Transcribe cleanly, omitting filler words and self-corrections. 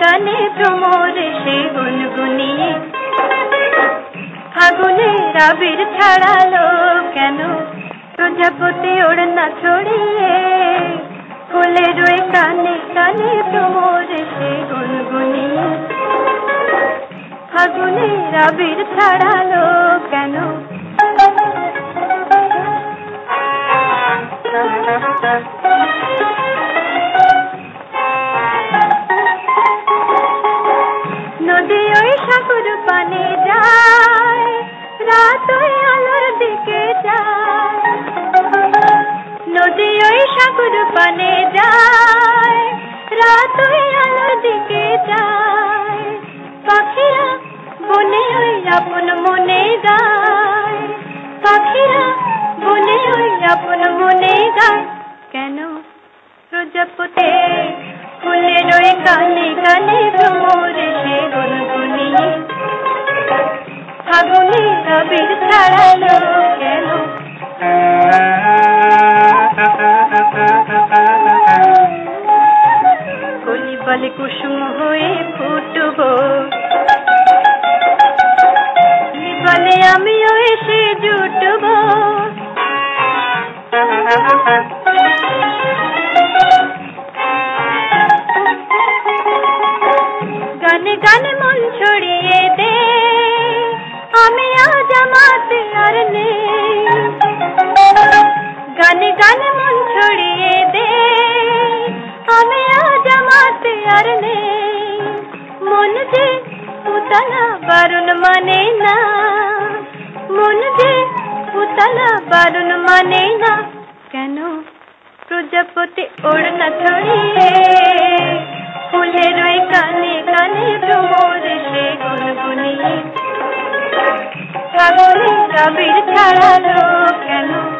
কানে ভ্রমর সে গুনগুনিয়ে ফাগুনের আবির ছাড়ালো কেন প্রজাপতি ওড়না ছড়িয়ে ফুলের ওই কানে কানে ভ্রমর সে গুনগুনিয়ে ফাগুনের আবির ছাড়ালো কেন নদী ওই সাগর পানে যায় রাত ওই আলোর দিকে যায় নদী ওই সাগর পানে যায় রাত ওই আলোর দিকে যায় পাখিরা বনে ওই আপন মনে গায় পাখিরা বনে ওই আপন মনে গায় কেন প্রজাপতি ফুলের ওই কানে কানে ভ্রমর সে গুনগুনিয়ে ফাগুনের আবির ছাড়ালো কেন কলি বলে কুসুম হয়ে ফুটবো বলে আমিও এসে জুটবো গানে গানে মন ছড়িয়ে দে আমি আজ আমাতে আর নেই গানে গানে মন ছড়িয়ে দে আমি আজ আমাতে আর নেই মন যে উতলা বারণ মানে না মন যে উতলা বারণ মানে না কেন প্রজাপতি ওড়না ছড়িয়ে ফুলের ওই কানে কানে ভ্রমর সে গুনগুনিয়ে ফাগুনের আবির ছাড়ালো কেন